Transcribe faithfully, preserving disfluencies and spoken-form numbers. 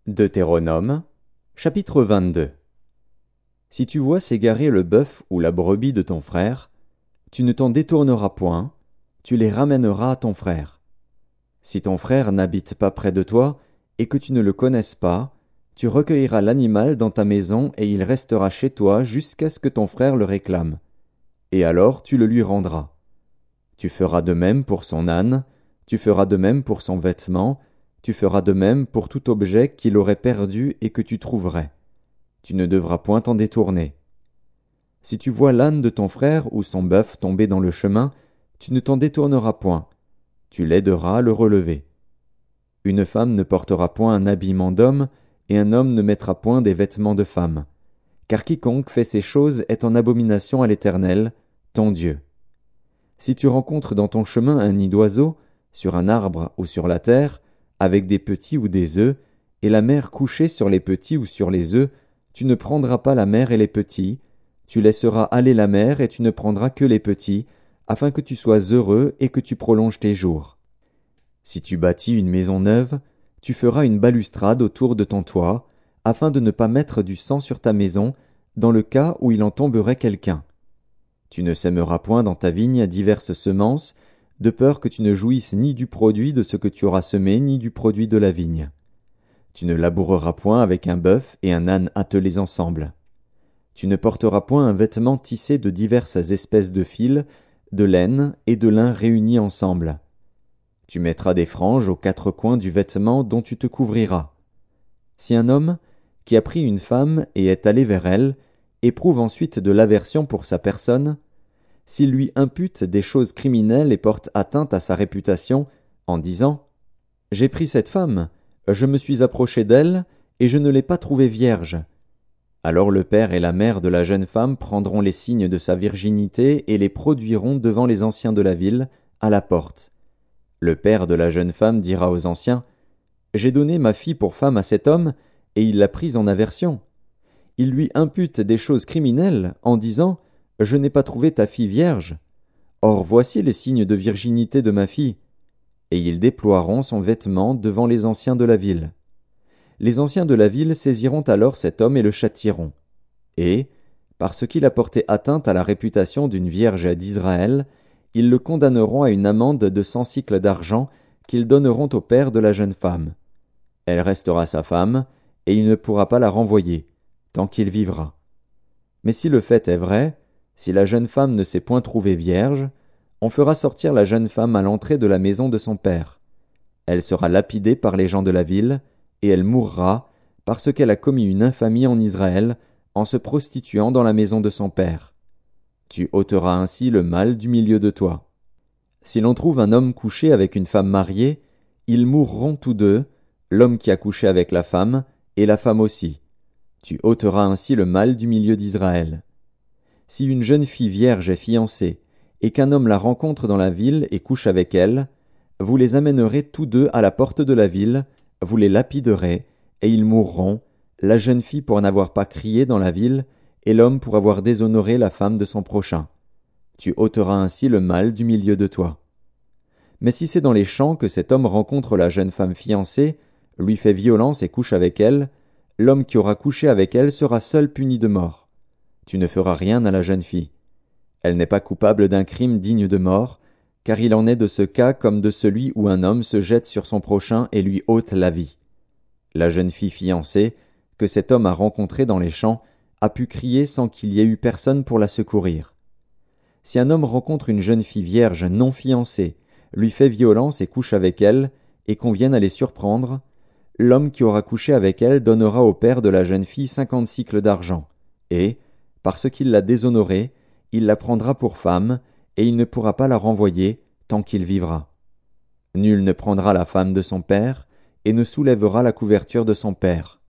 Deutéronome, chapitre vingt-deux. Si tu vois s'égarer le bœuf ou la brebis de ton frère, tu ne t'en détourneras point, tu les ramèneras à ton frère. Si ton frère n'habite pas près de toi, et que tu ne le connaisses pas, tu recueilleras l'animal dans ta maison et il restera chez toi jusqu'à ce que ton frère le réclame. Et alors tu le lui rendras. Tu feras de même pour son âne, tu feras de même pour son vêtement, tu feras de même pour tout objet qu'il aurait perdu et que tu trouverais. Tu ne devras point t'en détourner. Si tu vois l'âne de ton frère ou son bœuf tomber dans le chemin, tu ne t'en détourneras point. Tu l'aideras à le relever. Une femme ne portera point un habillement d'homme, et un homme ne mettra point des vêtements de femme. Car quiconque fait ces choses est en abomination à l'Éternel, ton Dieu. Si tu rencontres dans ton chemin un nid d'oiseau, sur un arbre ou sur la terre, avec des petits ou des œufs, et la mère couchée sur les petits ou sur les œufs, tu ne prendras pas la mère et les petits, tu laisseras aller la mère et tu ne prendras que les petits, afin que tu sois heureux et que tu prolonges tes jours. Si tu bâtis une maison neuve, tu feras une balustrade autour de ton toit, afin de ne pas mettre du sang sur ta maison, dans le cas où il en tomberait quelqu'un. Tu ne sèmeras point dans ta vigne diverses semences, de peur que tu ne jouisses ni du produit de ce que tu auras semé, ni du produit de la vigne. Tu ne laboureras point avec un bœuf et un âne attelés ensemble. Tu ne porteras point un vêtement tissé de diverses espèces de fils, de laine et de lin réunis ensemble. Tu mettras des franges aux quatre coins du vêtement dont tu te couvriras. Si un homme, qui a pris une femme et est allé vers elle, éprouve ensuite de l'aversion pour sa personne, s'il lui impute des choses criminelles et porte atteinte à sa réputation, en disant « J'ai pris cette femme, je me suis approché d'elle, et je ne l'ai pas trouvée vierge », alors le père et la mère de la jeune femme prendront les signes de sa virginité et les produiront devant les anciens de la ville, à la porte. Le père de la jeune femme dira aux anciens « J'ai donné ma fille pour femme à cet homme, et il l'a prise en aversion. Il lui impute des choses criminelles, en disant « Je n'ai pas trouvé ta fille vierge. Or voici les signes de virginité de ma fille. » Et ils déploieront son vêtement devant les anciens de la ville. Les anciens de la ville saisiront alors cet homme et le châtieront. Et, parce qu'il a porté atteinte à la réputation d'une vierge d'Israël, ils le condamneront à une amende de cent sicles d'argent qu'ils donneront au père de la jeune femme. Elle restera sa femme, et il ne pourra pas la renvoyer, tant qu'il vivra. Mais si le fait est vrai, si la jeune femme ne s'est point trouvée vierge, on fera sortir la jeune femme à l'entrée de la maison de son père. Elle sera lapidée par les gens de la ville, et elle mourra, parce qu'elle a commis une infamie en Israël, en se prostituant dans la maison de son père. Tu ôteras ainsi le mal du milieu de toi. Si l'on trouve un homme couché avec une femme mariée, ils mourront tous deux, l'homme qui a couché avec la femme, et la femme aussi. Tu ôteras ainsi le mal du milieu d'Israël. Si une jeune fille vierge est fiancée, et qu'un homme la rencontre dans la ville et couche avec elle, vous les amènerez tous deux à la porte de la ville, vous les lapiderez, et ils mourront, la jeune fille pour n'avoir pas crié dans la ville, et l'homme pour avoir déshonoré la femme de son prochain. Tu ôteras ainsi le mal du milieu de toi. Mais si c'est dans les champs que cet homme rencontre la jeune femme fiancée, lui fait violence et couche avec elle, l'homme qui aura couché avec elle sera seul puni de mort. Tu ne feras rien à la jeune fille. Elle n'est pas coupable d'un crime digne de mort, car il en est de ce cas comme de celui où un homme se jette sur son prochain et lui ôte la vie. La jeune fille fiancée, que cet homme a rencontrée dans les champs, a pu crier sans qu'il y ait eu personne pour la secourir. Si un homme rencontre une jeune fille vierge non fiancée, lui fait violence et couche avec elle, et qu'on vienne à les surprendre, l'homme qui aura couché avec elle donnera au père de la jeune fille cinquante sicles d'argent, et, parce qu'il l'a déshonorée, il la prendra pour femme, et il ne pourra pas la renvoyer tant qu'il vivra. Nul ne prendra la femme de son père, et ne soulèvera la couverture de son père.